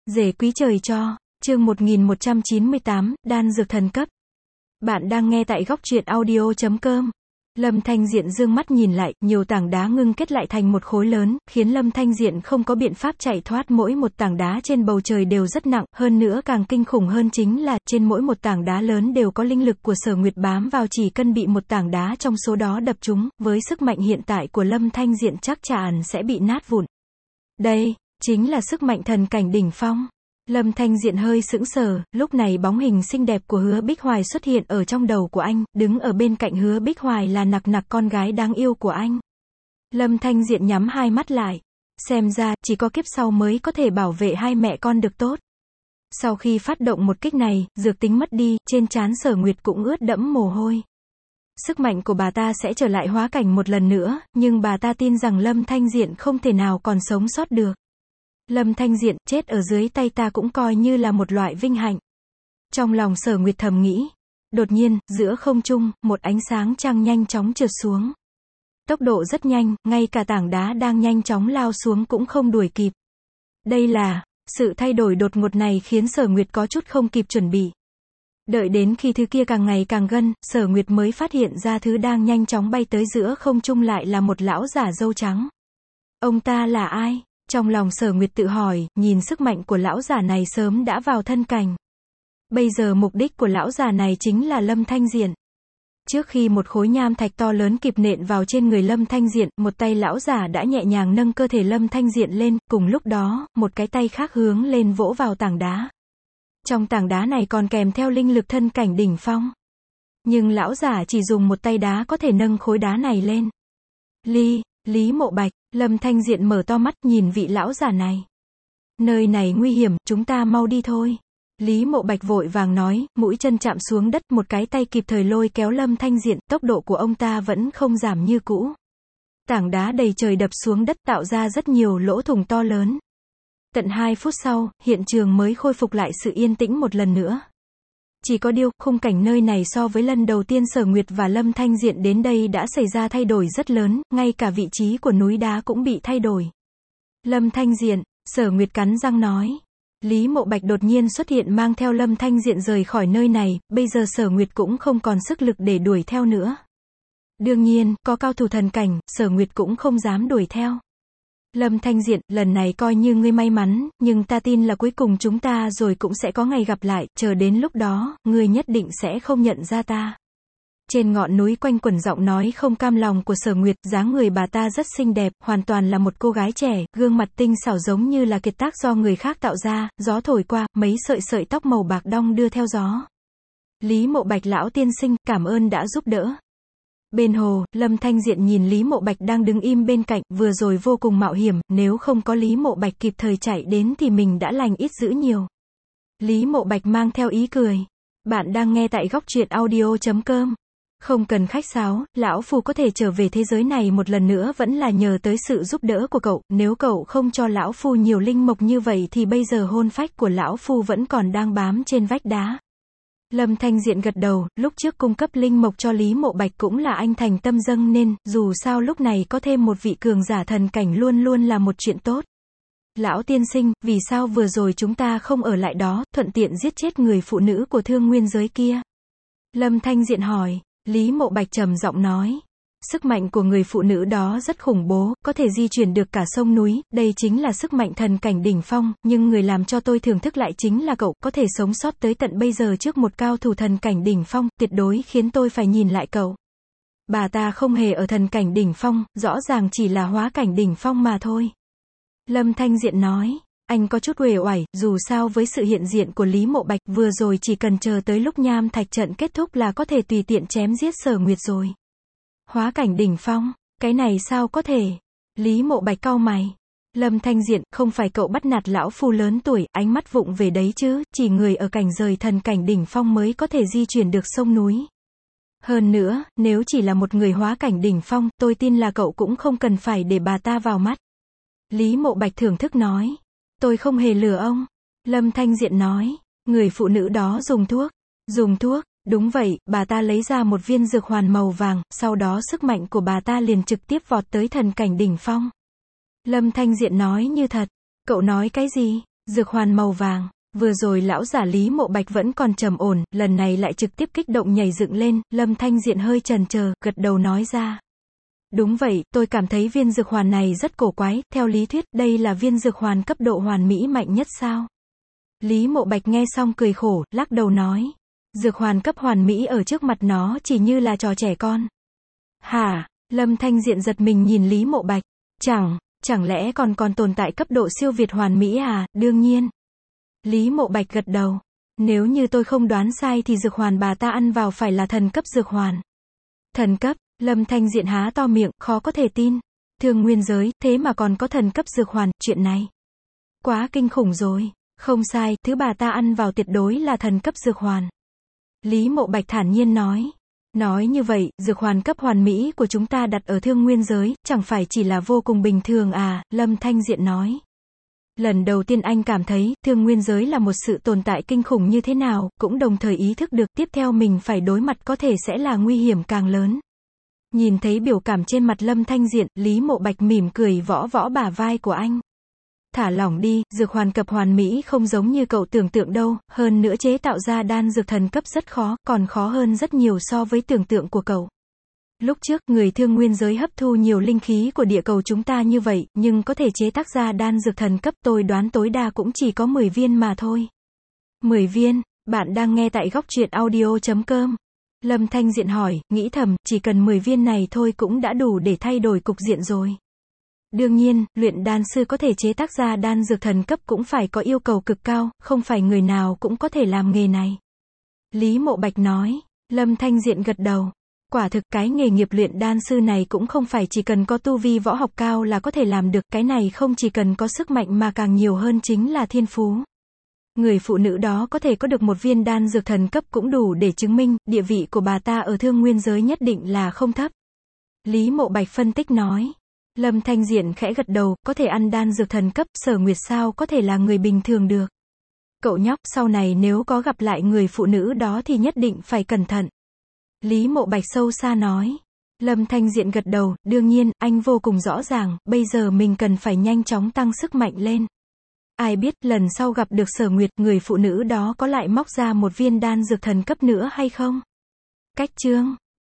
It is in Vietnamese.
Rể quý trời cho, chương 1198, đan dược thần cấp. Bạn đang nghe tại góc truyện audio.com. Lâm Thanh Diện dương mắt nhìn lại, nhiều tảng đá ngưng kết lại thành một khối lớn, khiến Lâm Thanh Diện không có biện pháp chạy thoát. Mỗi một tảng đá trên bầu trời đều rất nặng, hơn nữa càng kinh khủng hơn chính là, trên mỗi một tảng đá lớn đều có linh lực của Sở Nguyệt bám vào, chỉ cần bị một tảng đá trong số đó đập trúng, với sức mạnh hiện tại của Lâm Thanh Diện chắc chắn sẽ bị nát vụn. Đây chính là sức mạnh thần cảnh đỉnh phong. Lâm Thanh Diện hơi sững sờ, lúc này bóng hình xinh đẹp của Hứa Bích Hoài xuất hiện ở trong đầu của anh, đứng ở bên cạnh Hứa Bích Hoài là Nặc Nặc, con gái đáng yêu của anh. Lâm Thanh Diện nhắm hai mắt lại, xem ra, chỉ có kiếp sau mới có thể bảo vệ hai mẹ con được tốt. Sau khi phát động một kích này, dược tính mất đi, trên trán Sở Nguyệt cũng ướt đẫm mồ hôi. Sức mạnh của bà ta sẽ trở lại hóa cảnh một lần nữa, nhưng bà ta tin rằng Lâm Thanh Diện không thể nào còn sống sót được. Lâm Thanh Diện, chết ở dưới tay ta cũng coi như là một loại vinh hạnh. Trong lòng Sở Nguyệt thầm nghĩ. Đột nhiên, giữa không trung, một ánh sáng trăng nhanh chóng trượt xuống. Tốc độ rất nhanh, ngay cả tảng đá đang nhanh chóng lao xuống cũng không đuổi kịp. Đây là, sự thay đổi đột ngột này khiến Sở Nguyệt có chút không kịp chuẩn bị. Đợi đến khi thứ kia càng ngày càng gần, Sở Nguyệt mới phát hiện ra thứ đang nhanh chóng bay tới giữa không trung lại là một lão giả râu trắng. Ông ta là ai? Trong lòng Sở Nguyệt tự hỏi, nhìn sức mạnh của lão giả này sớm đã vào thân cảnh. Bây giờ mục đích của lão giả này chính là Lâm Thanh Diện. Trước khi một khối nham thạch to lớn kịp nện vào trên người Lâm Thanh Diện, một tay lão giả đã nhẹ nhàng nâng cơ thể Lâm Thanh Diện lên, cùng lúc đó, một cái tay khác hướng lên vỗ vào tảng đá. Trong tảng đá này còn kèm theo linh lực thân cảnh đỉnh phong. Nhưng lão giả chỉ dùng một tay đá có thể nâng khối đá này lên. Lý Mộ Bạch, Lâm Thanh Diện mở to mắt nhìn vị lão giả này. Nơi này nguy hiểm, chúng ta mau đi thôi. Lý Mộ Bạch vội vàng nói, mũi chân chạm xuống đất, một cái tay kịp thời lôi kéo Lâm Thanh Diện, tốc độ của ông ta vẫn không giảm như cũ. Tảng đá đầy trời đập xuống đất tạo ra rất nhiều lỗ thủng to lớn. Tận 2 phút sau, hiện trường mới khôi phục lại sự yên tĩnh một lần nữa. Chỉ có điều, khung cảnh nơi này so với lần đầu tiên Sở Nguyệt và Lâm Thanh Diện đến đây đã xảy ra thay đổi rất lớn, ngay cả vị trí của núi đá cũng bị thay đổi. Lâm Thanh Diện, Sở Nguyệt cắn răng nói. Lý Mộ Bạch đột nhiên xuất hiện mang theo Lâm Thanh Diện rời khỏi nơi này, bây giờ Sở Nguyệt cũng không còn sức lực để đuổi theo nữa. Đương nhiên, có cao thủ thần cảnh, Sở Nguyệt cũng không dám đuổi theo. Lâm Thanh Diện, lần này coi như ngươi may mắn, nhưng ta tin là cuối cùng chúng ta rồi cũng sẽ có ngày gặp lại, chờ đến lúc đó, ngươi nhất định sẽ không nhận ra ta. Trên ngọn núi quanh quẩn giọng nói không cam lòng của Sở Nguyệt, dáng người bà ta rất xinh đẹp, hoàn toàn là một cô gái trẻ, gương mặt tinh xảo giống như là kiệt tác do người khác tạo ra, gió thổi qua, mấy sợi tóc màu bạc đong đưa theo gió. Lý Mộ Bạch lão tiên sinh, cảm ơn đã giúp đỡ. Bên hồ, Lâm Thanh Diện nhìn Lý Mộ Bạch đang đứng im bên cạnh, vừa rồi vô cùng mạo hiểm, nếu không có Lý Mộ Bạch kịp thời chạy đến thì mình đã lành ít dữ nhiều. Lý Mộ Bạch mang theo ý cười. Bạn đang nghe tại góc truyện audio.com. Không cần khách sáo, lão phu có thể trở về thế giới này một lần nữa vẫn là nhờ tới sự giúp đỡ của cậu, nếu cậu không cho lão phu nhiều linh mộc như vậy thì bây giờ hồn phách của lão phu vẫn còn đang bám trên vách đá. Lâm Thanh Diện gật đầu, lúc trước cung cấp linh mộc cho Lý Mộ Bạch cũng là anh thành tâm dâng nên, dù sao lúc này có thêm một vị cường giả thần cảnh luôn luôn là một chuyện tốt. Lão tiên sinh, vì sao vừa rồi chúng ta không ở lại đó, thuận tiện giết chết người phụ nữ của Thương Nguyên giới kia? Lâm Thanh Diện hỏi. Lý Mộ Bạch trầm giọng nói. Sức mạnh của người phụ nữ đó rất khủng bố, có thể di chuyển được cả sông núi, đây chính là sức mạnh thần cảnh đỉnh phong, nhưng người làm cho tôi thưởng thức lại chính là cậu, có thể sống sót tới tận bây giờ trước một cao thủ thần cảnh đỉnh phong, tuyệt đối khiến tôi phải nhìn lại cậu. Bà ta không hề ở thần cảnh đỉnh phong, rõ ràng chỉ là hóa cảnh đỉnh phong mà thôi. Lâm Thanh Diện nói. Anh có chút uể oải, dù sao với sự hiện diện của Lý Mộ Bạch, vừa rồi chỉ cần chờ tới lúc nham thạch trận kết thúc là có thể tùy tiện chém giết Sở Nguyệt rồi. Hóa cảnh đỉnh phong, cái này sao có thể? Lý Mộ Bạch cau mày. Lâm Thanh Diện, không phải cậu bắt nạt lão phu lớn tuổi, ánh mắt vụng về đấy chứ, chỉ người ở cảnh rời thần cảnh đỉnh phong mới có thể di chuyển được sông núi. Hơn nữa, nếu chỉ là một người hóa cảnh đỉnh phong, tôi tin là cậu cũng không cần phải để bà ta vào mắt. Lý Mộ Bạch thưởng thức nói. Tôi không hề lừa ông. Lâm Thanh Diện nói. Người phụ nữ đó dùng thuốc. Dùng thuốc, đúng vậy, bà ta lấy ra một viên dược hoàn màu vàng, sau đó sức mạnh của bà ta liền trực tiếp vọt tới thần cảnh đỉnh phong. Lâm Thanh Diện nói như thật. Cậu nói cái gì? Dược hoàn màu vàng. Vừa rồi lão giả Lý Mộ Bạch vẫn còn trầm ổn, lần này lại trực tiếp kích động nhảy dựng lên, Lâm Thanh Diện hơi chần chờ, gật đầu nói ra. Đúng vậy, tôi cảm thấy viên dược hoàn này rất cổ quái, theo lý thuyết, đây là viên dược hoàn cấp độ hoàn mỹ mạnh nhất sao? Lý Mộ Bạch nghe xong cười khổ, lắc đầu nói. Dược hoàn cấp hoàn mỹ ở trước mặt nó chỉ như là trò trẻ con. Hả? Lâm Thanh Diện giật mình nhìn Lý Mộ Bạch. Chẳng lẽ còn tồn tại cấp độ siêu việt hoàn mỹ à? Đương nhiên. Lý Mộ Bạch gật đầu. Nếu như tôi không đoán sai thì dược hoàn bà ta ăn vào phải là thần cấp dược hoàn. Thần cấp? Lâm Thanh Diện há to miệng, khó có thể tin. Thương nguyên giới, thế mà còn có thần cấp dược hoàn, chuyện này. Quá kinh khủng rồi. Không sai, thứ bà ta ăn vào tuyệt đối là thần cấp dược hoàn. Lý Mộ Bạch thản nhiên nói. Nói như vậy, dược hoàn cấp hoàn mỹ của chúng ta đặt ở thương nguyên giới, chẳng phải chỉ là vô cùng bình thường à, Lâm Thanh Diện nói. Lần đầu tiên anh cảm thấy, thương nguyên giới là một sự tồn tại kinh khủng như thế nào, cũng đồng thời ý thức được tiếp theo mình phải đối mặt có thể sẽ là nguy hiểm càng lớn. Nhìn thấy biểu cảm trên mặt Lâm Thanh Diện, Lý Mộ Bạch mỉm cười võ võ bả vai của anh. Thả lỏng đi, dược hoàn cấp hoàn mỹ không giống như cậu tưởng tượng đâu, hơn nữa chế tạo ra đan dược thần cấp rất khó, còn khó hơn rất nhiều so với tưởng tượng của cậu. Lúc trước, người thương nguyên giới hấp thu nhiều linh khí của địa cầu chúng ta như vậy, nhưng có thể chế tác ra đan dược thần cấp tôi đoán tối đa cũng chỉ có 10 viên mà thôi. 10 viên, bạn đang nghe tại góc truyện audio.com. Lâm Thanh Diện hỏi, nghĩ thầm, chỉ cần 10 viên này thôi cũng đã đủ để thay đổi cục diện rồi. Đương nhiên, luyện đan sư có thể chế tác ra đan dược thần cấp cũng phải có yêu cầu cực cao, không phải người nào cũng có thể làm nghề này. Lý Mộ Bạch nói. Lâm Thanh Diện gật đầu. Quả thực cái nghề nghiệp luyện đan sư này cũng không phải chỉ cần có tu vi võ học cao là có thể làm được, cái này không chỉ cần có sức mạnh mà càng nhiều hơn chính là thiên phú. Người phụ nữ đó có thể có được một viên đan dược thần cấp cũng đủ để chứng minh, địa vị của bà ta ở thương nguyên giới nhất định là không thấp. Lý Mộ Bạch phân tích nói. Lâm Thanh Diện khẽ gật đầu, có thể ăn đan dược thần cấp, Sở Nguyệt sao có thể là người bình thường được. Cậu nhóc, sau này nếu có gặp lại người phụ nữ đó thì nhất định phải cẩn thận. Lý Mộ Bạch sâu xa nói. Lâm Thanh Diện gật đầu, đương nhiên, anh vô cùng rõ ràng, bây giờ mình cần phải nhanh chóng tăng sức mạnh lên. Ai biết, lần sau gặp được Sở Nguyệt, người phụ nữ đó có lại móc ra một viên đan dược thần cấp nữa hay không? Cách chương